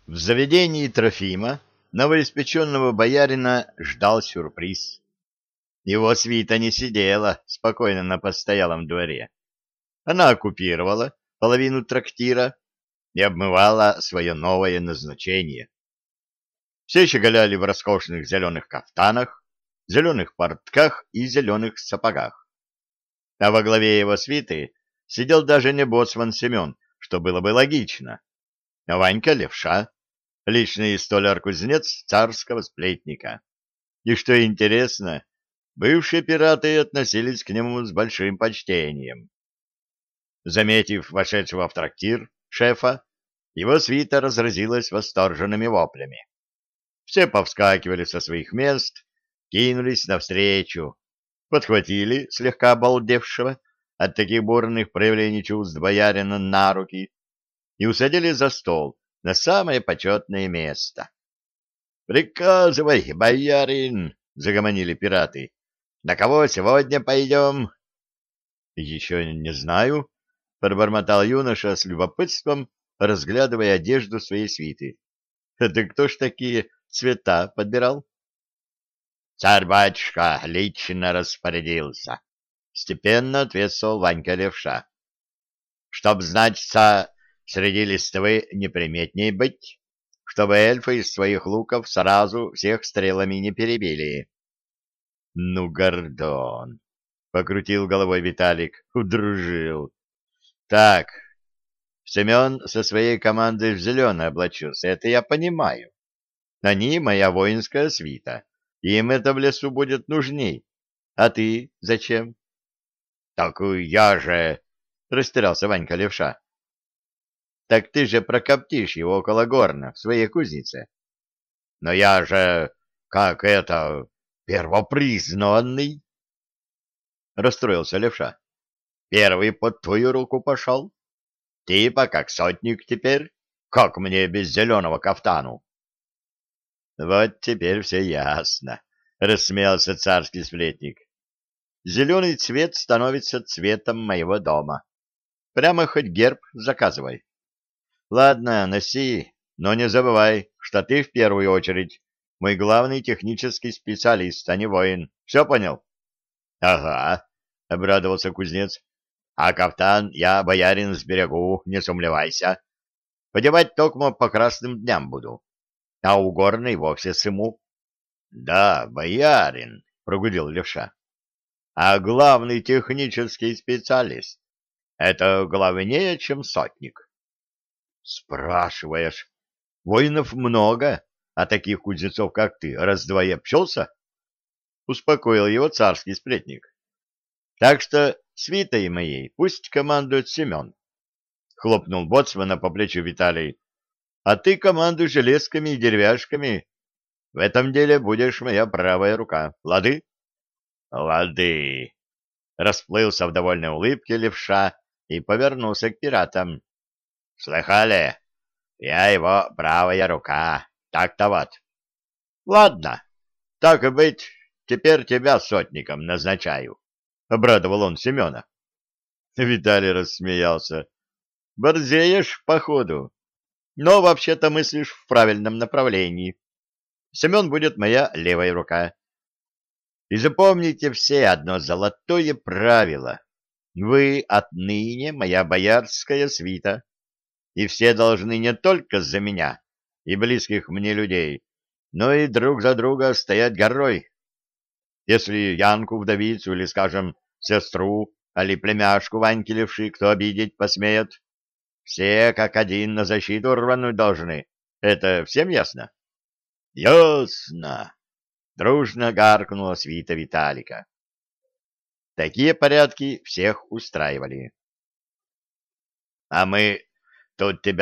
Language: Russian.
В заведении Трофима новоиспеченного боярина ждал сюрприз. Его свита не сидела спокойно на постоялом дворе. Она оккупировала половину трактира и обмывала свое новое назначение. Все щеголяли в роскошных зеленых кафтанах, зеленых портках и зеленых сапогах. А во главе его свиты сидел даже не боцман Семен, что было бы логично, а Ванька Левша, личный столяр-кузнец царского сплетника. И что интересно, бывшие пираты относились к нему с большим почтением. Заметив вошедшего в трактир шефа, его свита разразилась восторженными воплями. Все повскакивали со своих мест, кинулись навстречу, подхватили слегка обалдевшего от таких бурных проявлений чувств боярина на руки и усадили за стол на самое почетное место. «Приказывай, боярин!» — загомонили пираты. «На кого сегодня пойдем?» «Еще не знаю», — пробормотал юноша с любопытством, разглядывая одежду своей свиты. «Это кто ж такие цвета подбирал?» «Царь-батюшка лично распорядился», — степенно ответствовал Ванька Левша. «Чтоб, значится, среди листвы неприметней быть, чтобы эльфы из своих луков сразу всех стрелами не перебили». «Ну, гордон!» — покрутил головой Виталик, удружил. «Так, Семен со своей командой в зеленое облачился, это я понимаю. Они моя воинская свита, им это в лесу будет нужней. А ты зачем?» «Так я же...» — растерялся Ванька Левша. «Так ты же прокоптишь его около горна в своей кузнице». «Но я же, как это, первопризнанный!» — расстроился Левша. «Первый под твою руку пошел. Типа как сотник теперь. Как мне без зеленого кафтану?» «Вот теперь все ясно», — рассмеялся царский сплетник. «Зеленый цвет становится цветом моего дома. Прямо хоть герб заказывай. Ладно, носи, но не забывай, что ты в первую очередь мой главный технический специалист, а не воин. Все понял?» «Ага», — обрадовался кузнец. «А кафтан я, боярин, сберегу, не сумлевайся. Подевать токмо по красным дням буду, а у горной вовсе сыму». «Да, боярин», — прогудел Левша. «А главный технический специалист — это главнее, чем сотник». «Спрашиваешь, воинов много, а таких кузнецов, как ты, раз-два и обчелся?» — успокоил его царский сплетник. «Так что свитой моей пусть командует Семен», — хлопнул боцмана по плечу Виталий. «А ты командуй железками и деревяшками. В этом деле будешь моя правая рука. Лады?» «Лады!» — расплылся в довольной улыбке Левша и повернулся к пиратам. «Слыхали? Я его правая рука. Так-то вот. Ладно, так и быть, теперь тебя сотником назначаю», — обрадовал он Семена. Виталий рассмеялся. «Борзеешь, походу, но вообще-то мыслишь в правильном направлении. Семен будет моя левая рука. И запомните все одно золотое правило. Вы отныне моя боярская свита, и все должны не только за меня и близких мне людей, но и друг за друга стоять горой. Если Янку вдовицу или, скажем, сестру или племяшку Ваньки Левши кто обидеть посмеет, все как один на защиту рвануть должны. Это всем ясно? — Ясно! — дружно гаркнула свита Виталика. Такие порядки всех устраивали. — А мы тут тебя